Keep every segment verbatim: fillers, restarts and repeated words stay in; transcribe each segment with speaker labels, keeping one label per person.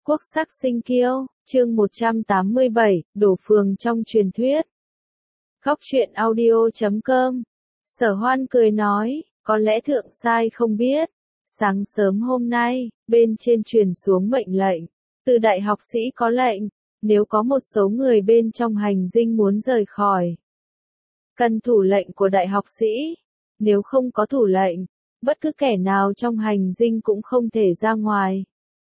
Speaker 1: Quốc sắc sinh kiêu, chương một trăm tám mươi bảy, đổ phường trong truyền thuyết. Góc truyện audio chấm com. Sở Hoan cười nói, có lẽ thượng sai không biết. Sáng sớm hôm nay, bên trên truyền xuống mệnh lệnh. Từ đại học sĩ có lệnh, nếu có một số người bên trong hành dinh muốn rời khỏi. Cần thủ lệnh của đại học sĩ. Nếu không có thủ lệnh, bất cứ kẻ nào trong hành dinh cũng không thể ra ngoài.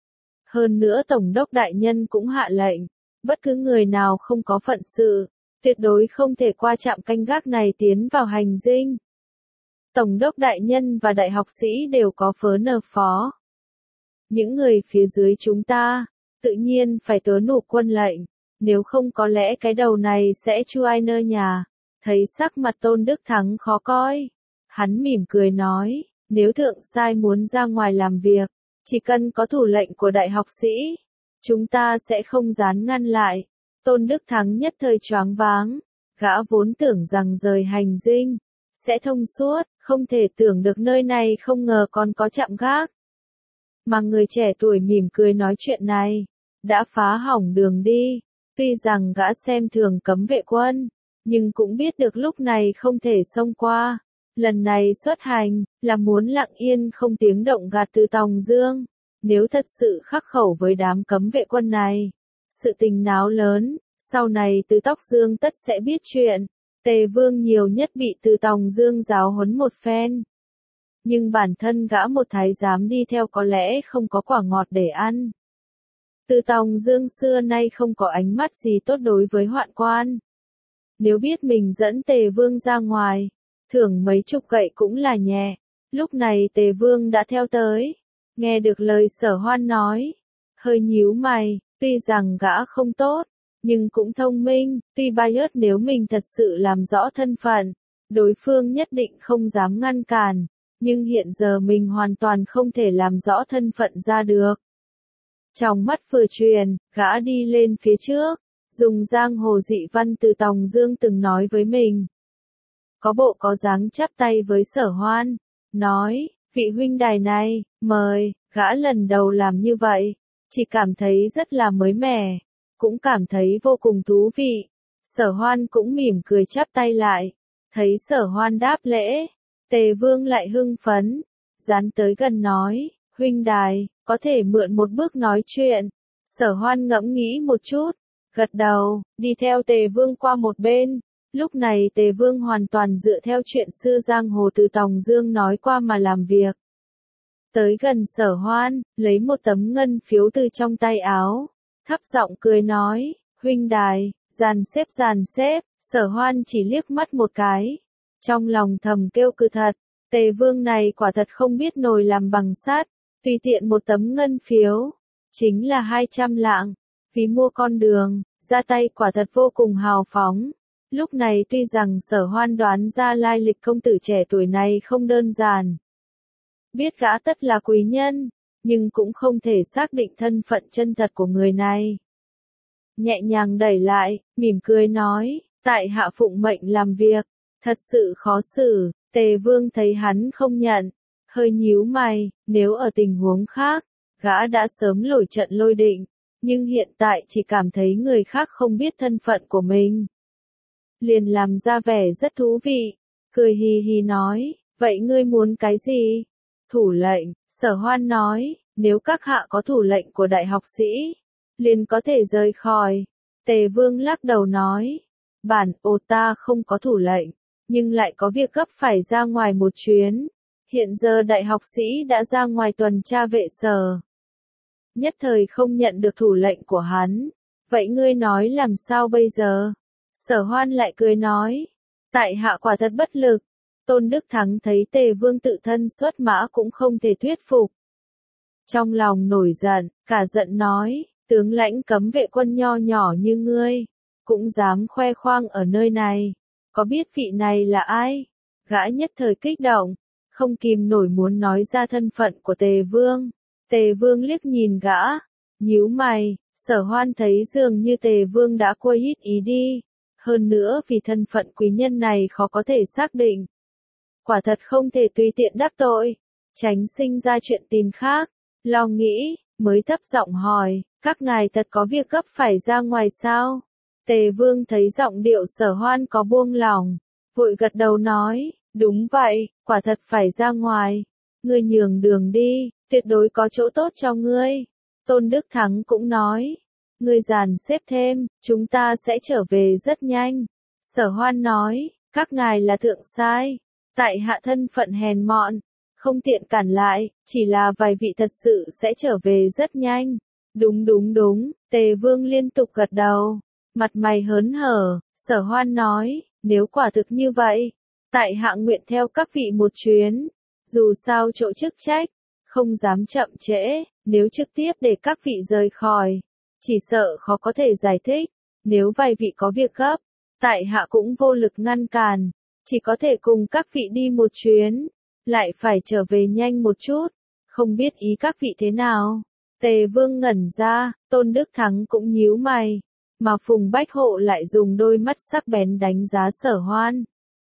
Speaker 1: Hơn nữa Tổng đốc đại nhân cũng hạ lệnh, bất cứ người nào không có phận sự, tuyệt đối không thể qua trạm canh gác này tiến vào hành dinh. Tổng đốc đại nhân và đại học sĩ đều có phớ nờ phó. Những người phía dưới chúng ta, tự nhiên phải tuân nụ quân lệnh, nếu không có lẽ cái đầu này sẽ chu ai nơ nhà. Thấy sắc mặt Tôn Đức Thắng khó coi, hắn mỉm cười nói, nếu thượng sai muốn ra ngoài làm việc, chỉ cần có thủ lệnh của đại học sĩ, chúng ta sẽ không dám ngăn lại. Tôn Đức Thắng nhất thời choáng váng, gã vốn tưởng rằng rời hành dinh sẽ thông suốt, không thể tưởng được nơi này không ngờ còn có trạm gác. Mà người trẻ tuổi mỉm cười nói chuyện này, đã phá hỏng đường đi. Tuy rằng gã xem thường cấm vệ quân, nhưng cũng biết được lúc này không thể xông qua. Lần này xuất hành, là muốn lặng yên không tiếng động gạt Từ Tòng Dương. Nếu thật sự khắc khẩu với đám cấm vệ quân này, sự tình náo lớn, sau này Từ Tóc Dương tất sẽ biết chuyện. Tề Vương nhiều nhất bị Từ Tòng Dương giáo huấn một phen. Nhưng bản thân gã một thái giám đi theo có lẽ không có quả ngọt để ăn. Từ Tòng Dương xưa nay không có ánh mắt gì tốt đối với hoạn quan. Nếu biết mình dẫn Tề Vương ra ngoài, thưởng mấy chục gậy cũng là nhẹ. Lúc này Tề Vương đã theo tới, nghe được lời Sở Hoan nói, hơi nhíu mày, tuy rằng gã không tốt, nhưng cũng thông minh, tuy bias nếu mình thật sự làm rõ thân phận, đối phương nhất định không dám ngăn cản, nhưng hiện giờ mình hoàn toàn không thể làm rõ thân phận ra được. Trong mắt vừa truyền, gã đi lên phía trước, dùng giang hồ dị văn Từ Tòng Dương từng nói với mình. Có bộ có dáng chắp tay với Sở Hoan, nói, vị huynh đài này, mời, gã lần đầu làm như vậy, chỉ cảm thấy rất là mới mẻ, cũng cảm thấy vô cùng thú vị. Sở Hoan cũng mỉm cười chắp tay lại, thấy Sở Hoan đáp lễ, Tề Vương lại hưng phấn, dán tới gần nói, huynh đài, có thể mượn một bước nói chuyện. Sở Hoan ngẫm nghĩ một chút, gật đầu, đi theo Tề Vương qua một bên. Lúc này Tề Vương hoàn toàn dựa theo chuyện xưa giang hồ Từ Tòng Dương nói qua mà làm việc. Tới gần Sở Hoan, lấy một tấm ngân phiếu từ trong tay áo, thấp giọng cười nói, huynh đài, dàn xếp dàn xếp. Sở Hoan chỉ liếc mắt một cái, trong lòng thầm kêu cừ thật, Tề Vương này quả thật không biết nồi làm bằng sắt, tùy tiện một tấm ngân phiếu, chính là hai trăm lạng, phí mua con đường, ra tay quả thật vô cùng hào phóng. Lúc này tuy rằng Sở Hoan đoán ra lai lịch công tử trẻ tuổi này không đơn giản, biết gã tất là quý nhân, nhưng cũng không thể xác định thân phận chân thật của người này. Nhẹ nhàng đẩy lại, mỉm cười nói, tại hạ phụng mệnh làm việc, thật sự khó xử. Tề Vương thấy hắn không nhận, hơi nhíu mày, nếu ở tình huống khác, gã đã sớm lội trận lôi định, nhưng hiện tại chỉ cảm thấy người khác không biết thân phận của mình. Liền làm ra vẻ rất thú vị, cười hì hì nói, vậy ngươi muốn cái gì? Thủ lệnh. Sở Hoan nói, nếu các hạ có thủ lệnh của đại học sĩ, liền có thể rời khỏi. Tề Vương lắc đầu nói, bản ô ta không có thủ lệnh, nhưng lại có việc gấp phải ra ngoài một chuyến. Hiện giờ đại học sĩ đã ra ngoài tuần tra vệ sở. Nhất thời không nhận được thủ lệnh của hắn. Vậy ngươi nói làm sao bây giờ? Sở Hoan lại cười nói, tại hạ quả thật bất lực. Tôn Đức Thắng thấy Tề Vương tự thân xuất mã cũng không thể thuyết phục. Trong lòng nổi giận, cả giận nói, tướng lãnh cấm vệ quân nho nhỏ như ngươi, cũng dám khoe khoang ở nơi này, có biết vị này là ai? Gã nhất thời kích động, không kìm nổi muốn nói ra thân phận của Tề Vương. Tề Vương liếc nhìn gã, nhíu mày. Sở Hoan thấy dường như Tề Vương đã quay ít ý đi, hơn nữa vì thân phận quý nhân này khó có thể xác định. Quả thật không thể tùy tiện đắc tội, tránh sinh ra chuyện tình khác. Lo nghĩ, mới thấp giọng hỏi, các ngài thật có việc gấp phải ra ngoài sao? Tề Vương thấy giọng điệu Sở Hoan có buông lỏng, vội gật đầu nói, đúng vậy, quả thật phải ra ngoài. Ngươi nhường đường đi, tuyệt đối có chỗ tốt cho ngươi. Tôn Đức Thắng cũng nói, ngươi dàn xếp thêm, chúng ta sẽ trở về rất nhanh. Sở Hoan nói, các ngài là thượng sai, tại hạ thân phận hèn mọn, không tiện cản lại, chỉ là vài vị thật sự sẽ trở về rất nhanh. Đúng đúng đúng, Tề Vương liên tục gật đầu, mặt mày hớn hở. Sở Hoan nói, nếu quả thực như vậy, tại hạ nguyện theo các vị một chuyến, dù sao chỗ chức trách, không dám chậm trễ, nếu trực tiếp để các vị rời khỏi, chỉ sợ khó có thể giải thích, nếu vài vị có việc gấp, tại hạ cũng vô lực ngăn cản, chỉ có thể cùng các vị đi một chuyến, lại phải trở về nhanh một chút, không biết ý các vị thế nào. Tề Vương ngẩn ra, Tôn Đức Thắng cũng nhíu mày, mà Phùng Bách Hộ lại dùng đôi mắt sắc bén đánh giá Sở Hoan.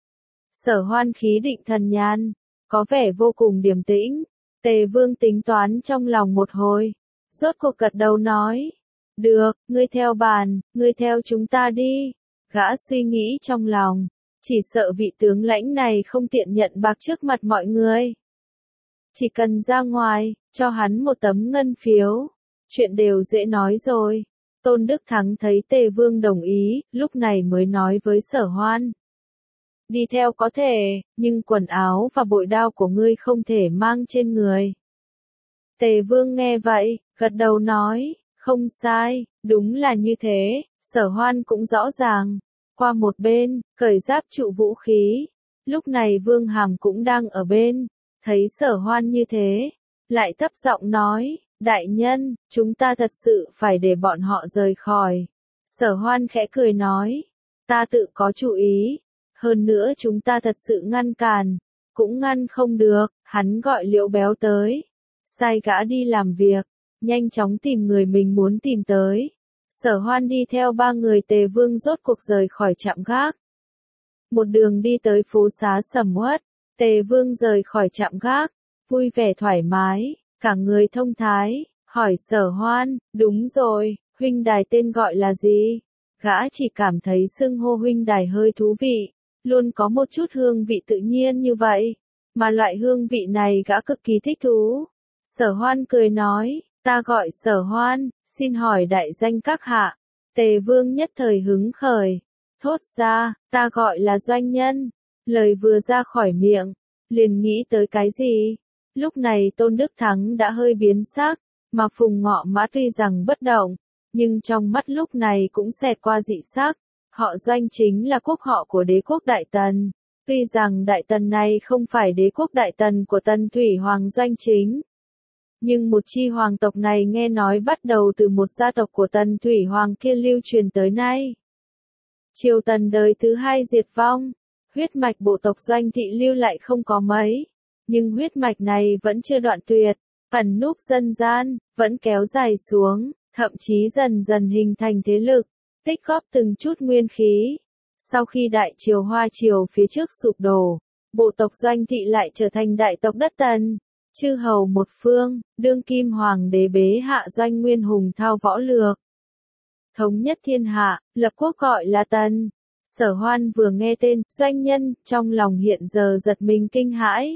Speaker 1: Sở Hoan khí định thần nhàn, có vẻ vô cùng điềm tĩnh. Tề Vương tính toán trong lòng một hồi, rốt cuộc gật đầu nói, được, ngươi theo bàn, ngươi theo chúng ta đi. Gã suy nghĩ trong lòng, chỉ sợ vị tướng lãnh này không tiện nhận bạc trước mặt mọi người. Chỉ cần ra ngoài, cho hắn một tấm ngân phiếu, chuyện đều dễ nói rồi. Tôn Đức Thắng thấy Tề Vương đồng ý, lúc này mới nói với Sở Hoan. Đi theo có thể, nhưng quần áo và bội đao của ngươi không thể mang trên người. Tề Vương nghe vậy, gật đầu nói, không sai, đúng là như thế. Sở Hoan cũng rõ ràng, qua một bên, cởi giáp trụ vũ khí. Lúc này Vương Hàm cũng đang ở bên, thấy Sở Hoan như thế, lại thấp giọng nói, đại nhân, chúng ta thật sự phải để bọn họ rời khỏi. Sở Hoan khẽ cười nói, ta tự có chủ ý, hơn nữa chúng ta thật sự ngăn cản, cũng ngăn không được. Hắn gọi Liễu Béo tới, sai gã đi làm việc, nhanh chóng tìm người mình muốn tìm tới. Sở Hoan đi theo ba người Tề Vương rốt cuộc rời khỏi trạm gác. Một đường đi tới phố xá sầm uất, Tề Vương rời khỏi trạm gác, vui vẻ thoải mái, cả người thông thái, hỏi Sở Hoan, đúng rồi, huynh đài tên gọi là gì? Gã chỉ cảm thấy xưng hô huynh đài hơi thú vị, luôn có một chút hương vị tự nhiên như vậy, mà loại hương vị này gã cực kỳ thích thú. Sở Hoan cười nói, ta gọi Sở Hoan, xin hỏi đại danh các hạ. Tề Vương nhất thời hứng khởi, thốt ra, ta gọi là Doanh Nhân. Lời vừa ra khỏi miệng, liền nghĩ tới cái gì? Lúc này Tôn Đức Thắng đã hơi biến sắc, mà Phùng Ngọ Mã tuy rằng bất động, nhưng trong mắt lúc này cũng xẹt qua dị sắc. Họ Doanh chính là quốc họ của đế quốc Đại Tần. Tuy rằng Đại Tần này không phải đế quốc Đại Tần của Tần Thủy Hoàng Doanh chính, nhưng một chi hoàng tộc này nghe nói bắt đầu từ một gia tộc của Tần Thủy Hoàng kia lưu truyền tới nay. Triều Tần đời thứ hai diệt vong, huyết mạch bộ tộc Doanh thị lưu lại không có mấy, nhưng huyết mạch này vẫn chưa đoạn tuyệt, ẩn núp dân gian, vẫn kéo dài xuống, thậm chí dần dần hình thành thế lực, tích góp từng chút nguyên khí. Sau khi Đại Triều Hoa Triều phía trước sụp đổ, bộ tộc Doanh thị lại trở thành đại tộc đất Tần, chư hầu một phương, đương kim hoàng đế bế hạ Doanh Nguyên hùng thao võ lược, thống nhất thiên hạ, lập quốc gọi là Tần. Sở Hoan vừa nghe tên Doanh Nhân, trong lòng hiện giờ giật mình kinh hãi.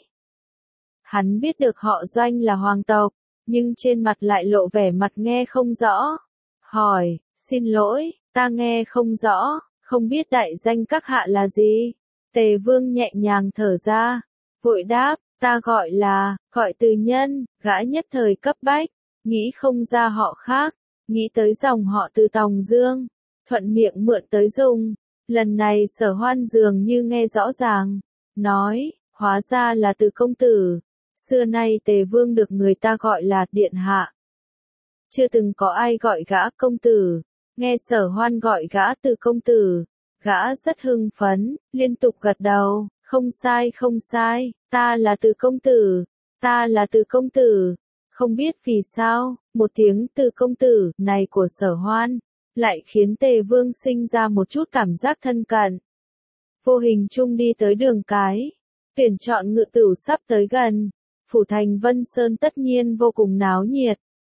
Speaker 1: Hắn biết được họ Doanh là hoàng tộc, nhưng trên mặt lại lộ vẻ mặt nghe không rõ. Hỏi, xin lỗi, ta nghe không rõ, không biết đại danh các hạ là gì? Tề Vương nhẹ nhàng thở ra, vội đáp, ta gọi là, gọi Từ Nhân. Gã nhất thời cấp bách, nghĩ không ra họ khác, nghĩ tới dòng họ Từ Tòng Dương, thuận miệng mượn tới dùng. Lần này Sở Hoan dường như nghe rõ ràng, nói, hóa ra là Từ công tử. Xưa nay Tề Vương được người ta gọi là điện hạ, chưa từng có ai gọi gã công tử. Nghe Sở Hoan gọi gã Từ công tử, gã rất hưng phấn, liên tục gật đầu, không sai không sai, ta là Từ công tử, ta là Từ công tử. Không biết vì sao, một tiếng Từ công tử này của Sở Hoan lại khiến Tề Vương sinh ra một chút cảm giác thân cận. Vô hình chung đi tới đường cái, tuyển chọn ngự tửu sắp tới gần, phủ thành Vân Sơn tất nhiên vô cùng náo nhiệt.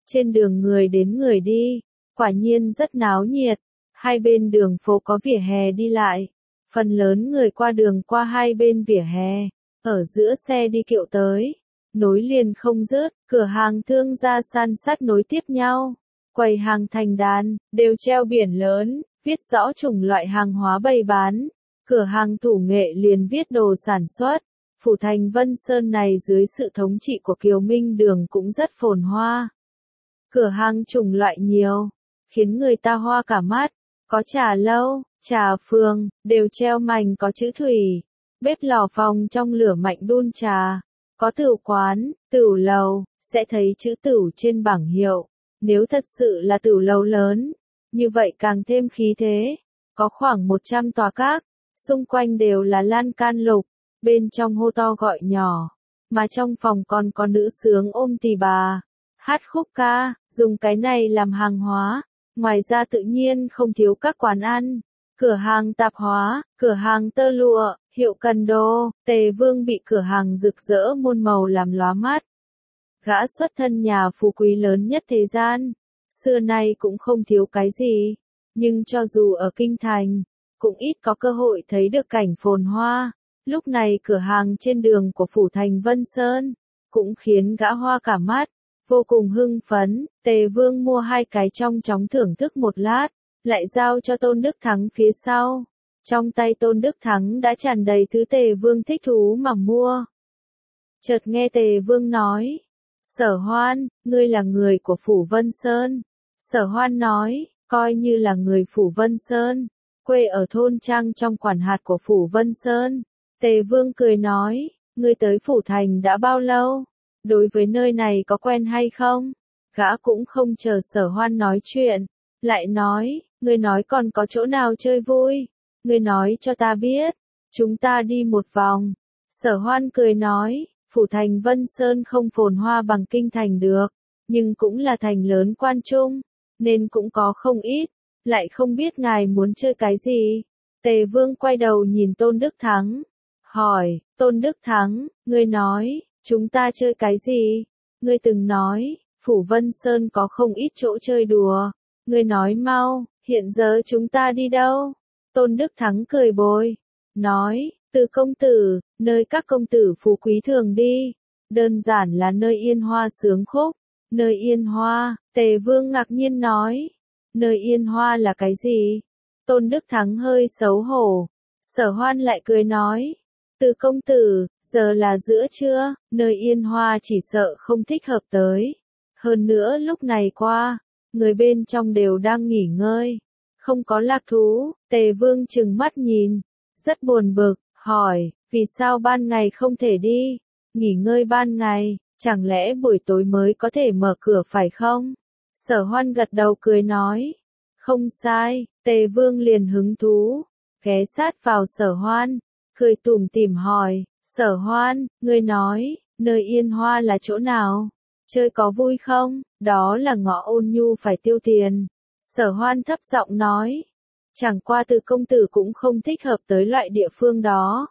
Speaker 1: Trên đường người đến người đi, quả nhiên rất náo nhiệt. Hai bên đường phố có vỉa hè đi lại, phần lớn người qua đường qua hai bên vỉa hè, ở giữa xe đi kiệu tới, nối liền không dứt, cửa hàng thương gia san sát nối tiếp nhau, quầy hàng thành đàn, đều treo biển lớn, viết rõ chủng loại hàng hóa bày bán, cửa hàng thủ nghệ liền viết đồ sản xuất. Phủ thành Vân Sơn này dưới sự thống trị của Kiều Minh Đường cũng rất phồn hoa. Cửa hàng chủng loại nhiều, khiến người ta hoa cả mắt, có trà lâu, trà phường, đều treo mảnh có chữ thủy, bếp lò phòng trong lửa mạnh đun trà, có tửu quán, tửu lầu, sẽ thấy chữ tửu trên bảng hiệu, nếu thật sự là tửu lầu lớn, như vậy càng thêm khí thế, có khoảng một trăm tòa các, xung quanh đều là lan can lục, bên trong hô to gọi nhỏ, mà trong phòng còn có nữ sướng ôm tỳ bà, hát khúc ca, dùng cái này làm hàng hóa. Ngoài ra tự nhiên không thiếu các quán ăn, cửa hàng tạp hóa, cửa hàng tơ lụa, hiệu cần đồ. Tề Vương bị cửa hàng rực rỡ muôn màu làm lóa mắt. Gã xuất thân nhà phú quý lớn nhất thế gian, xưa nay cũng không thiếu cái gì, nhưng cho dù ở kinh thành, cũng ít có cơ hội thấy được cảnh phồn hoa. Lúc này cửa hàng trên đường của phủ thành Vân Sơn, cũng khiến gã hoa cả mắt. Vô cùng hưng phấn, Tề Vương mua hai cái trong chóng thưởng thức một lát, lại giao cho Tôn Đức Thắng phía sau. Trong tay Tôn Đức Thắng đã tràn đầy thứ Tề Vương thích thú mà mua. Chợt nghe Tề Vương nói, Sở Hoan, ngươi là người của phủ Vân Sơn. Sở Hoan nói, coi như là người phủ Vân Sơn, quê ở thôn trang trong quản hạt của phủ Vân Sơn. Tề Vương cười nói, ngươi tới phủ thành đã bao lâu? Đối với nơi này có quen hay không? Gã cũng không chờ Sở Hoan nói chuyện, lại nói, ngươi nói còn có chỗ nào chơi vui? Ngươi nói cho ta biết, chúng ta đi một vòng. Sở Hoan cười nói, phủ thành Vân Sơn không phồn hoa bằng kinh thành được, nhưng cũng là thành lớn quan trung, nên cũng có không ít, lại không biết ngài muốn chơi cái gì. Tề Vương quay đầu nhìn Tôn Đức Thắng, hỏi, Tôn Đức Thắng, ngươi nói, chúng ta chơi cái gì? Ngươi từng nói, phủ Vân Sơn có không ít chỗ chơi đùa. Ngươi nói mau, hiện giờ chúng ta đi đâu? Tôn Đức Thắng cười bồi, nói, Từ công tử, nơi các công tử phú quý thường đi. Đơn giản là nơi yên hoa sướng khúc. Nơi yên hoa, Tề Vương ngạc nhiên nói. Nơi yên hoa là cái gì? Tôn Đức Thắng hơi xấu hổ. Sở Hoan lại cười nói. Từ công tử, giờ là giữa trưa, nơi yên hoa chỉ sợ không thích hợp tới. Hơn nữa lúc này qua, người bên trong đều đang nghỉ ngơi. Không có lạc thú, Tề Vương trừng mắt nhìn, rất buồn bực, hỏi, vì sao ban ngày không thể đi? Nghỉ ngơi ban ngày, chẳng lẽ buổi tối mới có thể mở cửa phải không? Sở Hoan gật đầu cười nói, không sai. Tề Vương liền hứng thú, ghé sát vào Sở Hoan, cười tủm tỉm hỏi, Sở Hoan, ngươi nói, nơi yên hoa là chỗ nào? Chơi có vui không? Đó là ngõ Ôn Nhu phải tiêu tiền. Sở Hoan thấp giọng nói, chẳng qua Từ công tử cũng không thích hợp tới loại địa phương đó.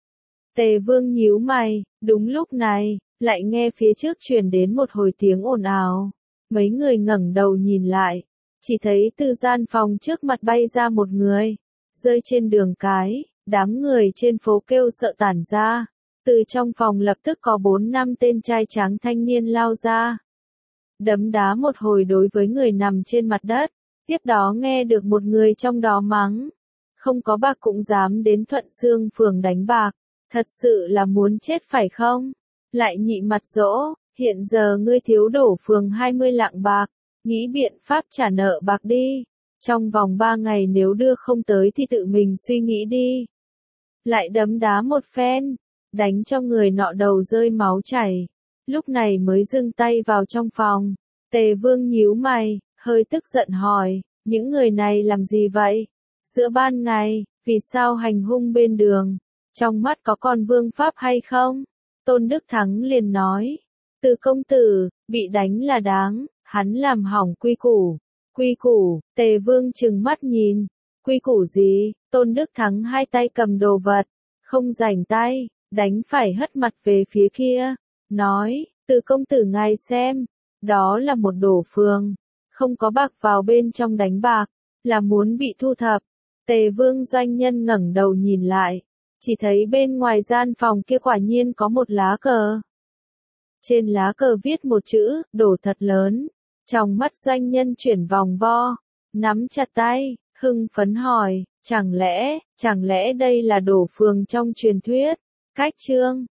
Speaker 1: Tề Vương nhíu mày, đúng lúc này, lại nghe phía trước truyền đến một hồi tiếng ồn ào. Mấy người ngẩng đầu nhìn lại, chỉ thấy từ gian phòng trước mặt bay ra một người, rơi trên đường cái, đám người trên phố kêu sợ tản ra. Từ trong phòng lập tức có bốn năm tên trai tráng thanh niên lao ra. Đấm đá một hồi đối với người nằm trên mặt đất, tiếp đó nghe được một người trong đó mắng. Không có bạc cũng dám đến Thuận Xương phường đánh bạc, thật sự là muốn chết phải không? Lại nhị mặt dỗ, hiện giờ ngươi thiếu đổ phường hai mươi lạng bạc, nghĩ biện pháp trả nợ bạc đi. Trong vòng ba ngày nếu đưa không tới thì tự mình suy nghĩ đi. Lại đấm đá một phen, đánh cho người nọ đầu rơi máu chảy. Lúc này mới dừng tay vào trong phòng. Tề Vương nhíu mày, hơi tức giận hỏi, những người này làm gì vậy? Giữa ban ngày, vì sao hành hung bên đường? Trong mắt có con vương pháp hay không? Tôn Đức Thắng liền nói, Từ công tử, bị đánh là đáng, hắn làm hỏng quy củ. Quy củ, Tề Vương trừng mắt nhìn, quy củ gì? Tôn Đức Thắng hai tay cầm đồ vật, không rảnh tay, đánh phải hất mặt về phía kia, nói, Từ công tử ngài xem, Đó là một đổ phường, không có bạc vào bên trong đánh bạc, là muốn bị thu thập. Tề Vương doanh nhân ngẩng đầu nhìn lại, chỉ thấy bên ngoài gian phòng kia quả nhiên có một lá cờ. Trên lá cờ viết một chữ, đổ thật lớn. Trong mắt doanh nhân chuyển vòng vo, nắm chặt tay, hưng phấn hỏi, chẳng lẽ, chẳng lẽ đây là đổ phường trong truyền thuyết? Cách chương